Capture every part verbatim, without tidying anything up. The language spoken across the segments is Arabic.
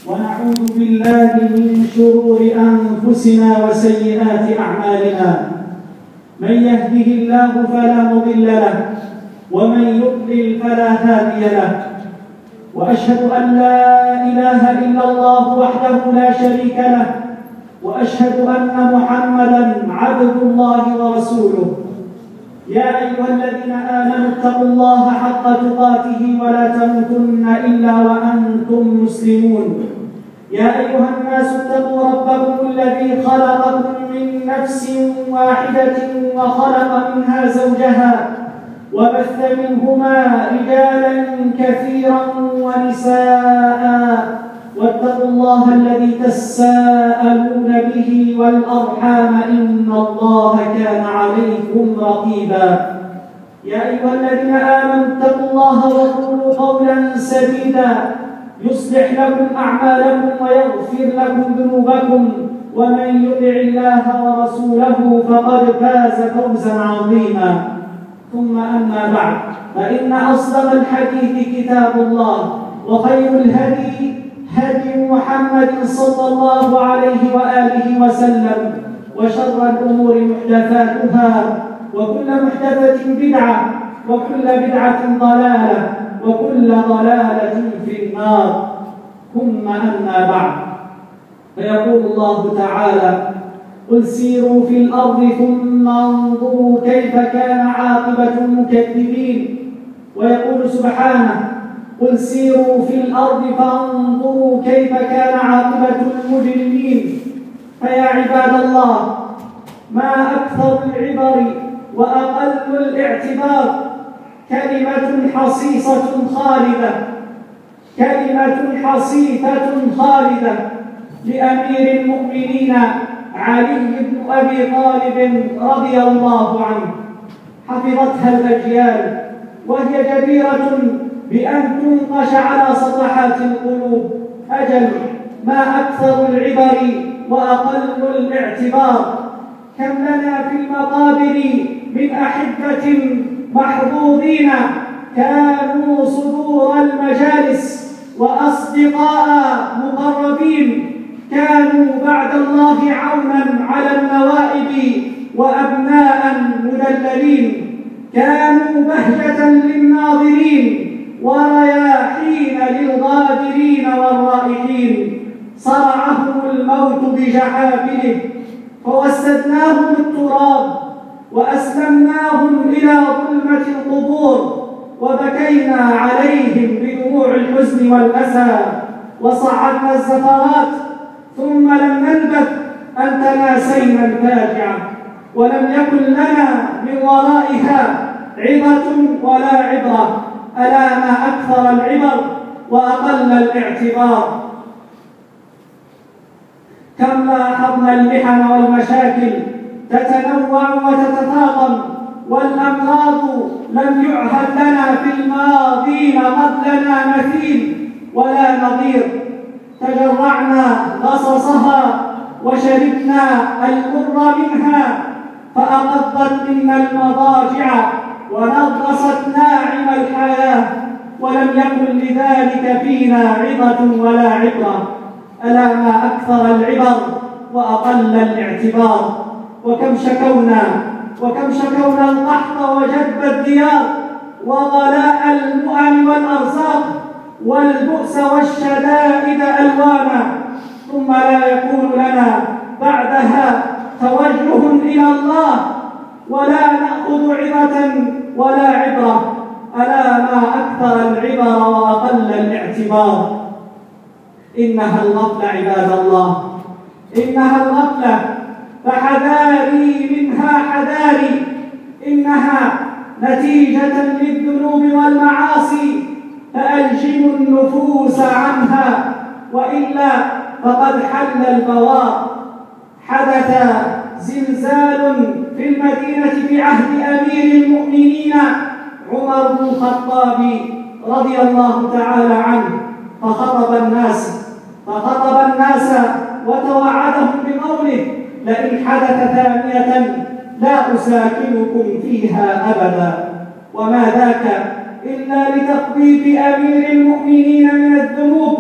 ونعوذ بالله من شرور أنفسنا وسيئات أعمالنا. من يهده الله فلا مضل له ومن يضلل فلا هادي له، وأشهد أن لا إله إلا الله وحده لا شريك له، وأشهد أن محمدًا عبد الله ورسوله. يا أيها الذين آمنوا اتقوا الله حق تقاته ولا تموتن إلا وأنتم مسلمون. يا أيها الناس اتقوا ربكم الذي خلقكم من نفس واحدة وخلق منها زوجها وبث منهما رجالا كثيرا ونساء، واتقوا الله الذي تساءلون به والأرحام إن الله كان عليكم رقيبا. يا أيها الذين آمنوا اتقوا الله وقولوا قولا سديدا يصلح لكم أعمالكم ويغفر لكم ذنوبكم، ومن يطع الله ورسوله فقد فاز فوزا عظيما. ثم أما بعد، فإن أصدق الحديث كتاب الله، وخير الهدي هدي محمد صلى الله عليه وآله وسلم، وشر الأمور محدثاتها، وكل محدثة بدعة، وكل بدعة ضلالة، وكل ضلالة في النار. ثم أما بعد، فيقول الله تعالى: قل سيروا في الأرض ثم انظروا كيف كان عاقبة المكذبين. ويقول سبحانه: قل سيروا في الأرض فانظروا كيف كان عاقبة المجرمين. فيا عباد الله، ما أكثر العبر وأقل الاعتبار. كلمة حصيصة خالدة، كلمة حصيفة خالدة لأمير المؤمنين علي بن أبي طالب رضي الله عنه، حفظتها الأجيال، وهي جديرة بأن تنقش على صفحات القلوب. أجل، ما أكثر العبر وأقل الاعتبار. كم لنا في المقابر من أحبة محظوظين كانوا صدور المجالس، وأصدقاء مقربين كانوا بعد الله عونا على النوائب، وأبناء مدللين كانوا بهجة للناظرين ورياحين للغادرين والرائحين. صرعهم الموت بجحافله فوسدناهم التراب وأسلمناهم إلى ظلمة القبور، وبكينا عليهم بدموع الحزن والأسى، وصعدنا الزفرات، ثم لم نلبث أن تناسينا الفاجعة، ولم يكن لنا من ورائها عظة ولا عبرة. ألا ما أكثر العبر وأقل الاعتبار. كم لاحظنا المحن والمشاكل تتنوع وتتفاقم، والأمراض لم يعهد لنا في الماضين قبلنا مثيل ولا نظير. تجرعنا غصصها وشربنا المر منها، فأقضت منا المضاجع ونغصت ناعم الحياة، ولم يكن لذلك فينا عظة ولا عبرة. ألا ما أكثر العبر وأقل الاعتبار. وكم شكونا وكم شكونا القحط وجدب الديار، وغلاء المؤن والأرزاق، والبؤس والشدائد ألوانا، ثم لا يكون لنا بعدها توجه إلى الله، ولا نأخذ عظة ولا عبرة. ألا ما أكثر العبر وأقل الاعتبار. إنها الغفلة عباد الله، إنها الغفلة، فحذاري منها حذاري. إنها نتيجة للذنوب والمعاصي، فألجموا النفوس عنها، وإلا فقد حل البوار. حدث زلزال في المدينة في عهد أمير المؤمنين عمر بن الخطاب رضي الله تعالى عنه، فخطب الناس فخطب الناس وتوعدهم بقوله: لئن حدث ثانية لا أساكنكم فيها أبدا. وما ذاك إلا لتخفيف أمير المؤمنين من الذنوب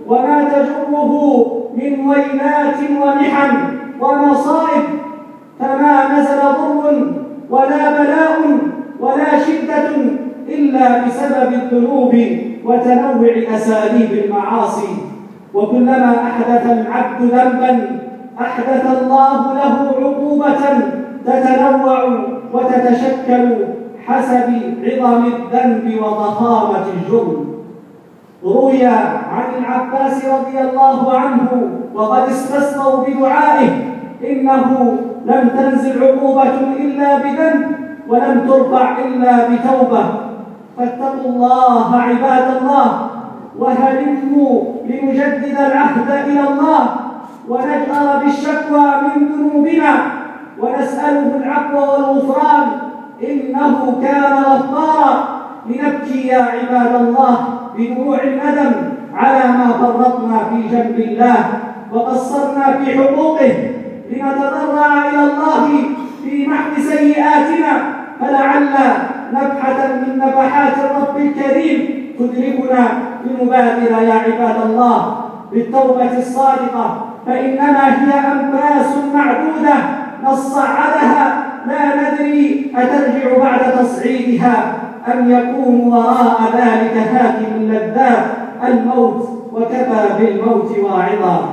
وما تجره من ويلات ومحن ومصائب، فما نزل ضر ولا بلاء ولا شدة إلا بسبب الذنوب وتنوع أساليب المعاصي. وكلما أحدث العبد ذنبا أحدث الله له عقوبة تتنوع وتتشكل حسب عظم الذنب وضخامة الجرم. روي عن العباس رضي الله عنه وقد استسقوا بدعائه: إنه لم تنزل عقوبة إلا بذنب ولم ترفع إلا بتوبة. فاتقوا الله عباد الله، وهلموا لنجدد العهد إلى الله ونجأر بالشكوى من ذنوبنا ونسأله العفو والغفران، إنه كان غفارا. لنبكي يا عباد الله بدموع الندم على ما فرطنا في جنب الله وقصرنا في حقوقه، لنتضرع إلى الله في محو سيئاتنا، فلعل نفحة من نفحات الرب الكريم تدركنا لنبادر يا عباد الله بالتوبة الصادقة، فإنما هي أنفاس معدودة نصعدها لا ندري أترجع بعد تصعيدها أم يكون وراء ذلك هاتم اللذات الموت، وكفى بالموت واعظا.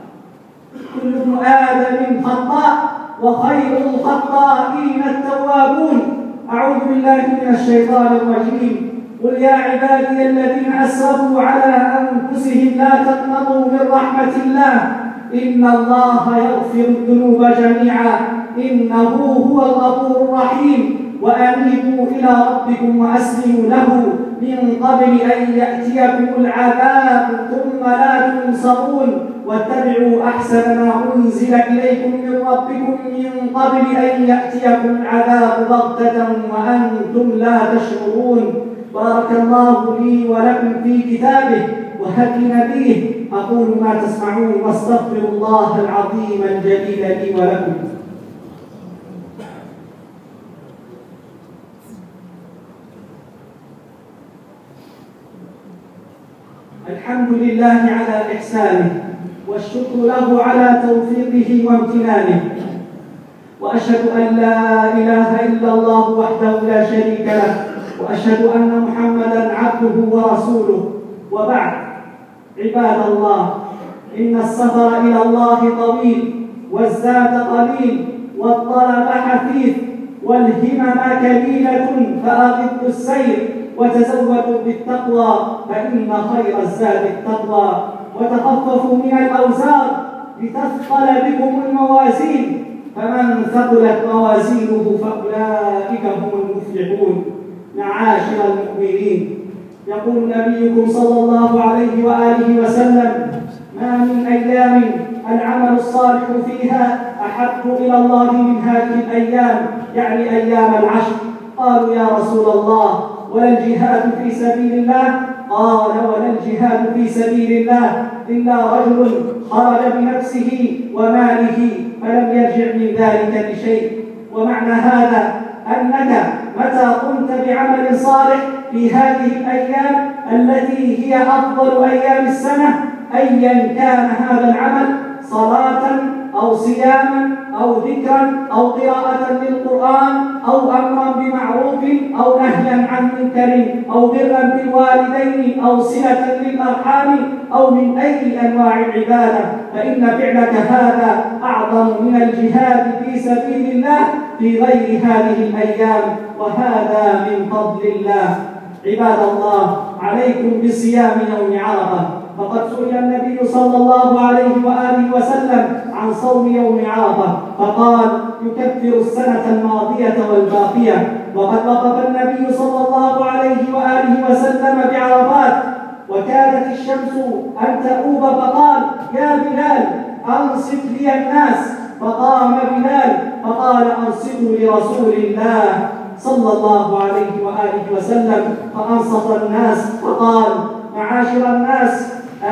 كل ابن آدم خطاء وخير الخطائين التوابون. أعوذ بالله من الشيطان الرجيم. قل يا عبادي الذين أسرفوا على أنفسهم لا تقنطوا من رحمة الله إن الله يغفر الذنوب جميعا إنه هو الغفور الرحيم. وأنيبوا إلى ربكم وأسلموا له من قبل أن يأتيكم العذاب ثم لا تنصرون واتبعوا أحسن ما أنزل إليكم من ربكم من قبل أن يأتيكم العذاب بغتة وأنتم لا تشعرون. بارك الله لي ولكم في كتابه وهدي نبيه. أقول ما تسمعون واستغفر الله العظيم الجليل لي ولكم. الحمد لله على إحسانه والشكر له على توفيقه وامتنانه، وأشهد أن لا إله إلا الله وحده لا شريك له، وأشهد أن محمدًا عبده ورسوله. وبعد، عباد الله، إن السفر إلى الله طويل والزاد قليل والطلب حثيث والهمم كليلة، فأغضوا السير وتزودوا بالتقوى فإن خير الزاد التقوى، وتخففوا من الأوزار لتثقل بكم الموازين، فمن ثقلت موازينه فأولئك هم المفلحون. معاشر المؤمنين، يقول نبيكم صلى الله عليه وآله وسلم: ما من أيام العمل الصالح فيها أحب إلى الله من هذه الأيام، يعني أيام العشر. قالوا يا رسول الله ولا الجهاد في سبيل الله؟ قال ولا الجهاد في سبيل الله إلا رجل خرج بنفسه وماله فلم يرجع من ذلك بشيء. ومعنى هذا أنك متى قمت بعمل صالح في هذه الأيام التي هي أفضل أيام السنة، أيا كان هذا العمل، صلاة أو صياما أو ذكرا أو قراءة للقرآن أو أمرا بمعروف أو نهيا عن منكر أو برا بالوالدين أو صلة للأرحام أو من أي أنواع العبادة، فإن فعلك هذا أعظم من الجهاد في سبيل الله في غير هذه الأيام، وهذا من فضل الله. عباد الله، عليكم بصيام يوم عرفة، فقد سئل النبي صلى الله عليه وآله وسلم عن صوم يوم عرفة فقال: يكفر السنة الماضية والباقية. وقد وقف النبي صلى الله عليه وآله وسلم بعرفات وكادت الشمس أن تؤوب فقال: يا بلال أنصت لي الناس. فقام بلال فقال: أنصتوا لرسول الله صلى الله عليه وآله وسلم. فأنصت الناس فقال: معاشر الناس،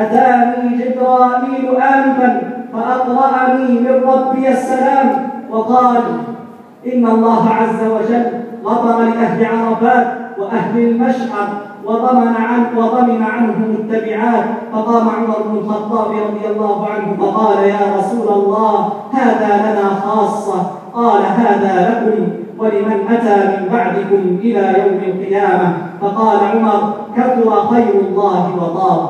أتاني جبرائيل آنفا فأقرأني من ربي السلام وقال: إن الله عز وجل غفر لأهل عرفات وأهل المشعر وضمن عنه وضمن عنهم التبعات. فقام عمر بن الخطاب رضي الله عنه فقال: يا رسول الله، هذا لنا خاصة. قال: هذا لكم ولمن أتى من بعدكم إلى يوم القيامة. فقال عمر: كثر خير الله وطاب.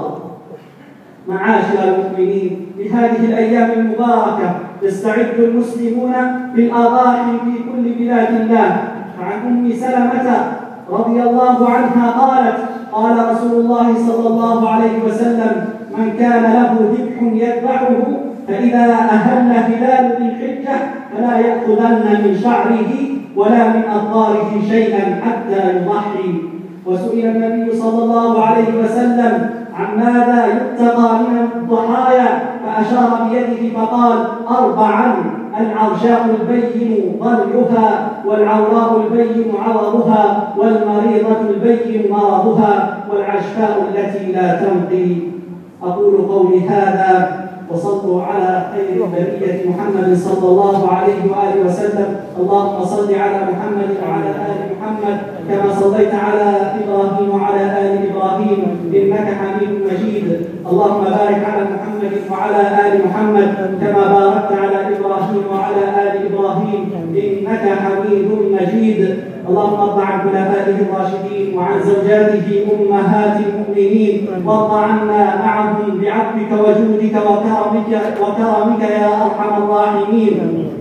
معاشر المؤمنين، في هذه الأيام المباركة يستعد المسلمون بالأضاحي في كل بلاد الله. فعن أم سلمة رضي الله عنها قالت: قال رسول الله صلى الله عليه وسلم: من كان له ذبح يذبحه فإذا أهل هلال ذي الحجة فلا يأخذن من شعره ولا من أظفاره شيئا حتى يضحي. وسئل النبي صلى الله عليه وسلم عن ماذا يتقى من الضحايا فأشار بيده فقال: أربعا: العرشاء البين ضلعها، والعوراء البين عرضها، والمريضة البين مرضها، والعشفاء التي لا تنقي. أقول قولي هذا وصلوا على خير البرية محمد صلى الله عليه وآله وسلم. اللهم صل على محمد وعلى آل محمد كما صليت على إبراهيم وعلى آل إبراهيم إنك حميد مجيد. اللهم بارك على محمد وعلى آل محمد كما باركت على إبراهيم وعلى آل إبراهيم إنك حميد مجيد. اللهم ارض عن خلفائه الراشدين وعن زوجاته أمهات المؤمنين، وارض عنا معهم بعفوك وجودك وكرمك وكرمك يا أرحم الراحمين.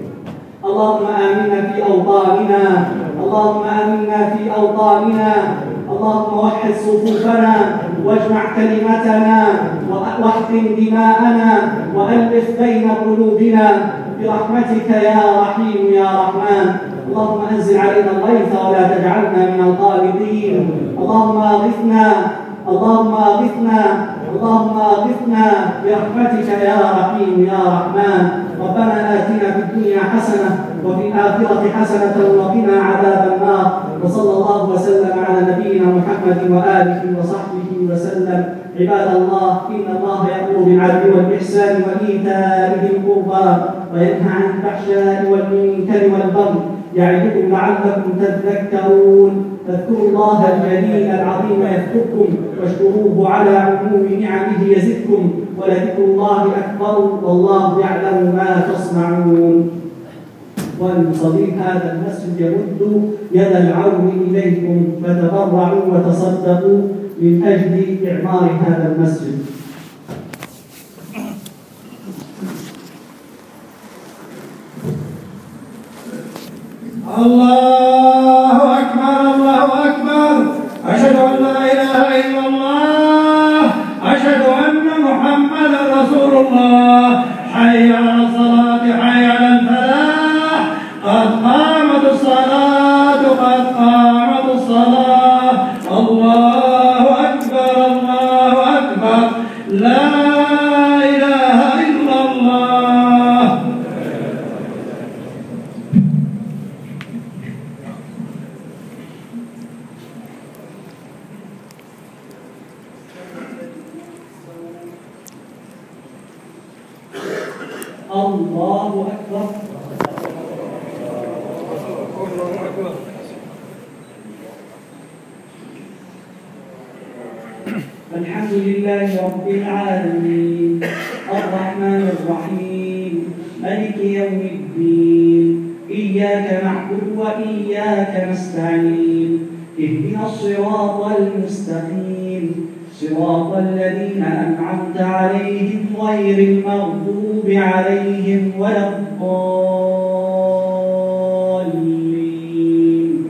اللهم آمنا في أوطاننا، اللهم آمنا في أوطاننا، اللهم وحد صفوفنا واجمع كلمتنا واحقن دماءنا وألف بين قلوبنا برحمتك يا رحيم يا رحمن. اللهم أنزل علينا الغيث ولا تجعلنا من القانطين. اللهم أغثنا اللهم أغثنا اللهم أغثنا برحمتك يا رحيم يا رحمن. ربنا آتنا في الدنيا حسنة وفي الآخرة حسنة وقنا عذاب النار. وصلى الله وسلم على نبينا محمد وآله وصحبه وسلم. عباد الله، إن الله يأمر بالعدل والإحسان وإيتاء ذي القربى وينهى عن الفحشاء والمنكر والبغي يعظكم لعلكم تذكرون. فاذكروا الله الجليل العظيم يذكركم واشكروه على عموم نعمه يزدكم ولذكر الله أكبر والله يعلم ما تصنعون. والمصلين هذا المسجد يمد يد العون إليكم فتبرعوا وتصدقوا من أجل إعمار هذا المسجد. الله أكبر الله أكبر. أشهد أن لا إله إلا الله، أشهد أن محمدا رسول الله. حي على الصلاة، حي على الفلاح، قد قامت الصلاة، قد قامت الصلاة. الله أكبر الله أكبر. لا إله إلا الله. الله أكبر. الحمد لله رب العالمين الرحمن الرحيم مالك يوم الدين. إياك نعبد وإياك نستعين. اهدنا الصراط المستقيم، صراط الذين أنعمت عليهم غير المغضوب عليهم ولا الضالين.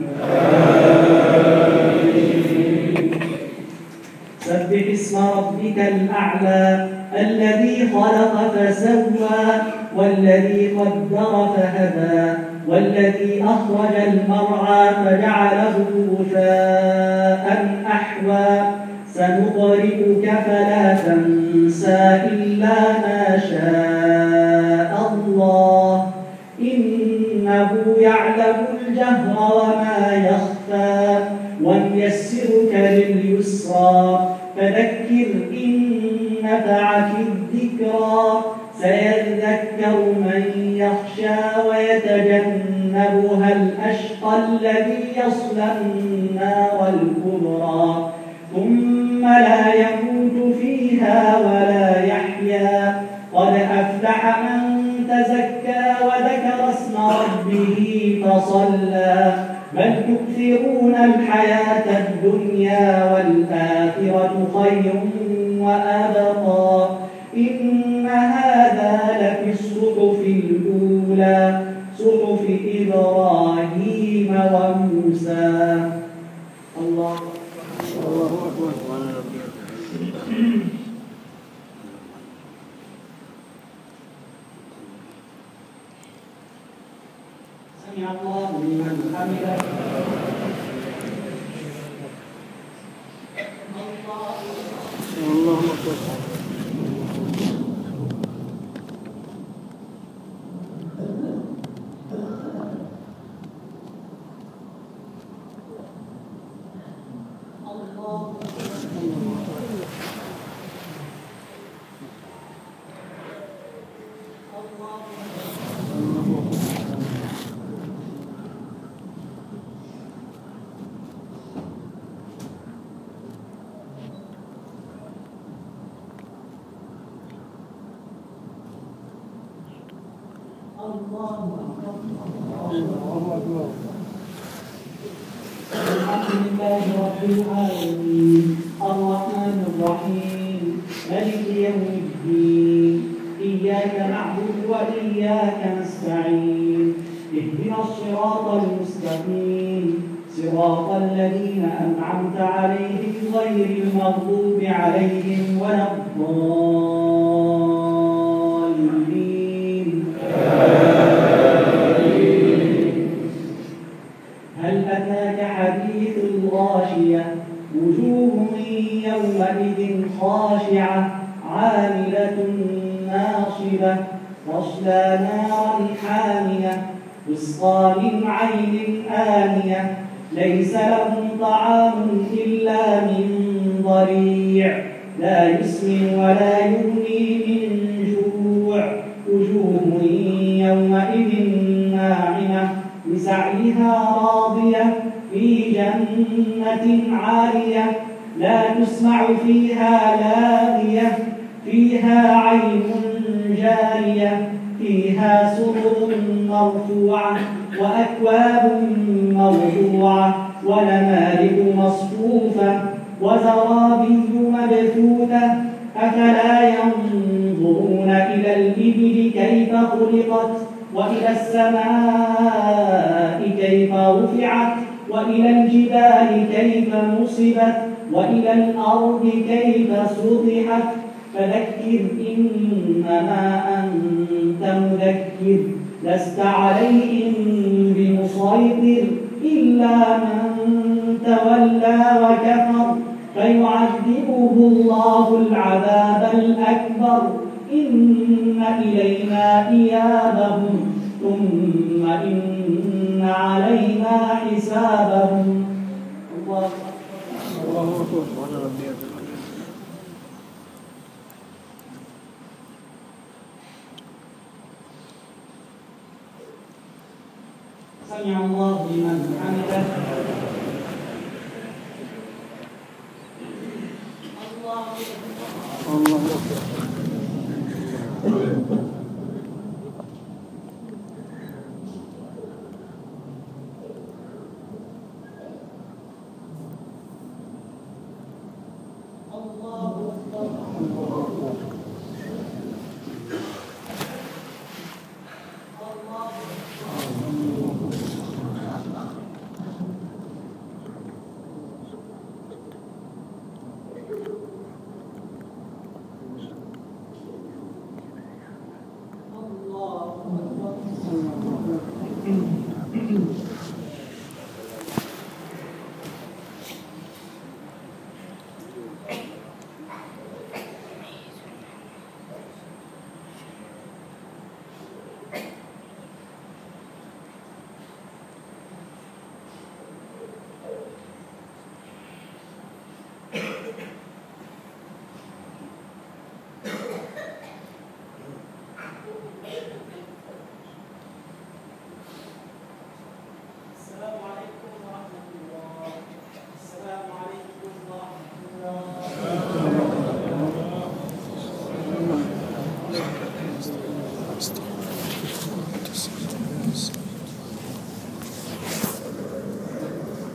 سبح اسم ربك الأعلى الذي خلق فسوى والذي قدر فهدى والذي أخرج المرعى فجعله غثاء أحوى. سنقرئك فلا تنسى إلا ما شاء الله، إنه يعلم الجهر وما يخفى. ونيسرك لليسرى فذكر إن نفعت الذكرى. سيذكر من يخشى ويتجنبها الأشقى الذي يصلى النار الكبرى ثم لا يموت فيها ولا يحيا قد أفلح من تزكى وذكر اسم ربه فصلى بل تؤثرون الحياة الدنيا والآخرة خير وأبقى إن هذا لفي الصحف الأولى صحف إبراهيم وموسى. الله أكبر. سمع الله لمن حمده. الله أكبر. الحمد لله رب العالمين الرحمن الرحيم مالك يوم الدين إياك نعبد وإياك نستعين اهدنا الصراط المستقيم صراط الذين أنعمت عليهم غير المغضوب عليهم ولا الضالين. هل أتاك حديث الغاشية وجوه يومئذ خاشعة عاملة ناصبة تصلى نارا حامية تسقى من عين آنية ليس لهم طعام إلا من ضريع لا يسمن ولا يغني من جوع وجوه يومئذ ناعمة لسعيها راضية في جنة عالية لا تسمع فيها لاغية فيها عين جارية فيها سرر مرفوعة وأكواب موضوعة ونمارق مصفوفة وزرابي مبثوثة أفلا ينظرون إلى الإبل كيف خلقت وإلى السماء كيف رفعت وإلى الجبال كيف نصبت وإلى الأرض كيف سطحت فذكر إنما أنت مذكر لست عليهم بمسيطر إلا من تولى وكفر فيعذبه الله العذاب الأكبر إن إلينا إيابهم ثم إن علينا حسابهم. الله أكبر. سمع الله لمن حمده. الله أكبر. الله